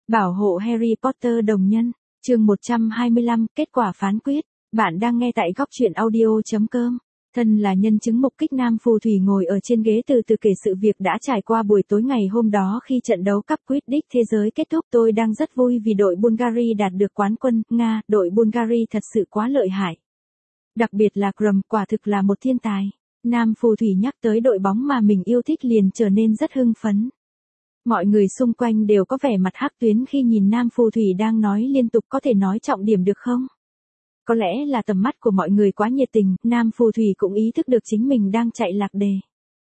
Bảo hộ Harry Potter đồng nhân, chương 125, kết quả phán quyết. Bạn đang nghe tại góc truyện audio.com. Thân là nhân chứng mục kích Nam Phù Thủy ngồi ở trên ghế từ từ kể sự việc đã trải qua buổi tối ngày hôm đó khi trận đấu cúp Quidditch thế giới kết thúc. Tôi đang rất vui vì đội Bulgari đạt được quán quân. Nga, đội Bulgari thật sự quá lợi hại. Đặc biệt là Grum, quả thực là một thiên tài. Nam Phù Thủy nhắc tới đội bóng mà mình yêu thích liền trở nên rất hưng phấn. Mọi người xung quanh đều có vẻ mặt hắc tuyến khi nhìn Nam Phù Thủy đang nói liên tục. Có thể nói trọng điểm được không? Có lẽ là tầm mắt của mọi người quá nhiệt tình, Nam Phù Thủy cũng ý thức được chính mình đang chạy lạc đề.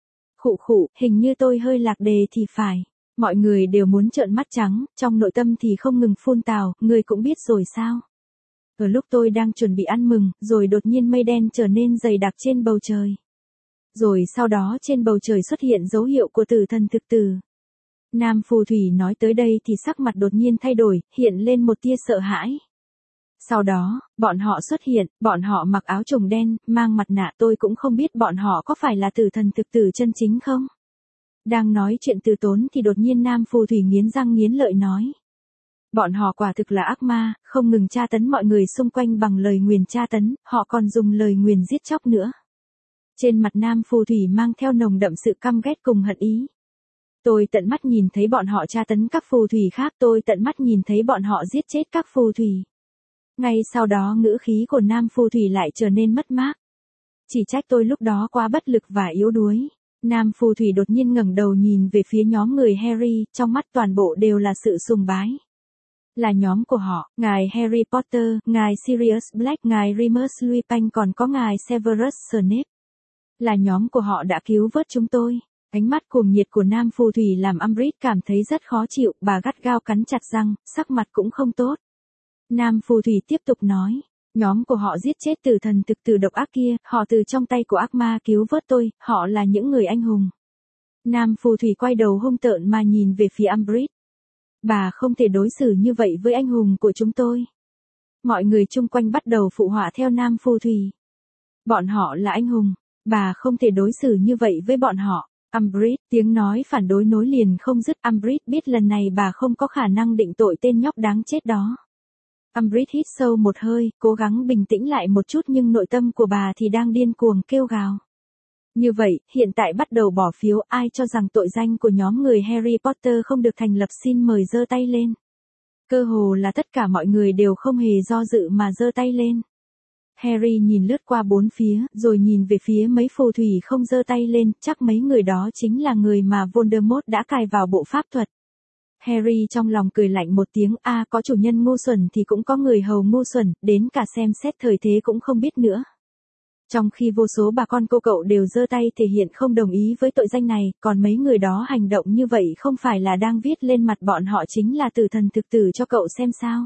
Khụ, hình như tôi hơi lạc đề thì phải. Mọi người đều muốn trợn mắt trắng, trong nội tâm thì không ngừng phun tào, người cũng biết rồi sao. Ở lúc tôi đang chuẩn bị ăn mừng, rồi đột nhiên mây đen trở nên dày đặc trên bầu trời. Rồi sau đó trên bầu trời xuất hiện dấu hiệu của tử thần thực tử. Nam Phù Thủy nói tới đây thì sắc mặt đột nhiên thay đổi, hiện lên một tia sợ hãi. Sau đó, bọn họ xuất hiện, bọn họ mặc áo trùng đen, mang mặt nạ, tôi cũng không biết bọn họ có phải là tử thần thực tử chân chính không. Đang nói chuyện từ tốn thì đột nhiên Nam Phù Thủy nghiến răng nghiến lợi nói. Bọn họ quả thực là ác ma, không ngừng tra tấn mọi người xung quanh bằng lời nguyền tra tấn, họ còn dùng lời nguyền giết chóc nữa. Trên mặt Nam Phù Thủy mang theo nồng đậm sự căm ghét cùng hận ý. Tôi tận mắt nhìn thấy bọn họ tra tấn các phù thủy khác, tôi tận mắt nhìn thấy bọn họ giết chết các phù thủy. Ngay sau đó ngữ khí của Nam Phù Thủy lại trở nên mất mát. Chỉ trách tôi lúc đó quá bất lực và yếu đuối. Nam Phù Thủy đột nhiên ngẩng đầu nhìn về phía nhóm người Harry, trong mắt toàn bộ đều là sự sùng bái. Là nhóm của họ, ngài Harry Potter, ngài Sirius Black, ngài Remus Lupin còn có ngài Severus Snape. Là nhóm của họ đã cứu vớt chúng tôi. Ánh mắt cuồng nhiệt của Nam Phù Thủy làm Umbridge cảm thấy rất khó chịu, bà gắt gao cắn chặt răng, sắc mặt cũng không tốt. Nam Phù Thủy tiếp tục nói, nhóm của họ giết chết tử thần thực tử độc ác kia, họ từ trong tay của ác ma cứu vớt tôi, họ là những người anh hùng. Nam Phù Thủy quay đầu hung tợn mà nhìn về phía Umbridge. Bà không thể đối xử như vậy với anh hùng của chúng tôi. Mọi người chung quanh bắt đầu phụ họa theo Nam Phù Thủy. Bọn họ là anh hùng, bà không thể đối xử như vậy với bọn họ. Umbridge, tiếng nói phản đối nối liền không dứt. Umbridge biết lần này bà không có khả năng định tội tên nhóc đáng chết đó. Umbridge hít sâu một hơi, cố gắng bình tĩnh lại một chút nhưng nội tâm của bà thì đang điên cuồng kêu gào. Như vậy, hiện tại bắt đầu bỏ phiếu, ai cho rằng tội danh của nhóm người Harry Potter không được thành lập xin mời giơ tay lên. Cơ hồ là tất cả mọi người đều không hề do dự mà giơ tay lên. Harry nhìn lướt qua bốn phía, rồi nhìn về phía mấy phù thủy không giơ tay lên, chắc mấy người đó chính là người mà Voldemort đã cài vào bộ pháp thuật. Harry trong lòng cười lạnh một tiếng, có chủ nhân ngu xuẩn thì cũng có người hầu ngu xuẩn, đến cả xem xét thời thế cũng không biết nữa. Trong khi vô số bà con cô cậu đều giơ tay thể hiện không đồng ý với tội danh này, còn mấy người đó hành động như vậy không phải là đang viết lên mặt bọn họ chính là tử thần thực tử cho cậu xem sao.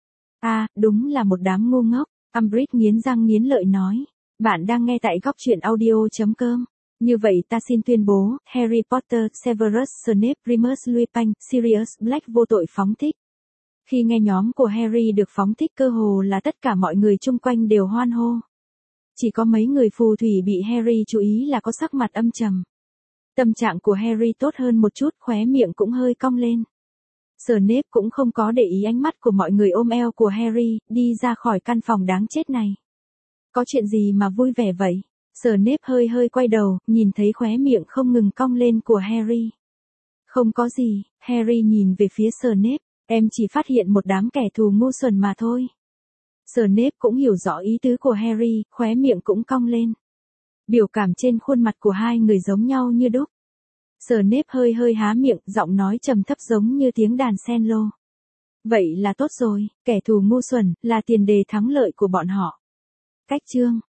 Đúng là một đám ngu ngốc. Umbridge nghiến răng nghiến lợi nói. Bạn đang nghe tại góc truyện audio.com. Như vậy ta xin tuyên bố, Harry Potter, Severus Snape, Remus Lupin, Sirius Black vô tội phóng thích. Khi nghe nhóm của Harry được phóng thích cơ hồ là tất cả mọi người chung quanh đều hoan hô. Chỉ có mấy người phù thủy bị Harry chú ý là có sắc mặt âm trầm. Tâm trạng của Harry tốt hơn một chút, khóe miệng cũng hơi cong lên. Snape cũng không có để ý ánh mắt của mọi người ôm eo của Harry, đi ra khỏi căn phòng đáng chết này. Có chuyện gì mà vui vẻ vậy? Snape hơi quay đầu, nhìn thấy khóe miệng không ngừng cong lên của Harry. Không có gì, Harry nhìn về phía Snape, em chỉ phát hiện một đám kẻ thù ngu xuẩn mà thôi. Snape cũng hiểu rõ ý tứ của Harry, khóe miệng cũng cong lên. Biểu cảm trên khuôn mặt của hai người giống nhau như đúc. Snape hơi há miệng, giọng nói trầm thấp giống như tiếng đàn cello. Vậy là tốt rồi, kẻ thù ngu xuẩn, là tiền đề thắng lợi của bọn họ. Cách chương.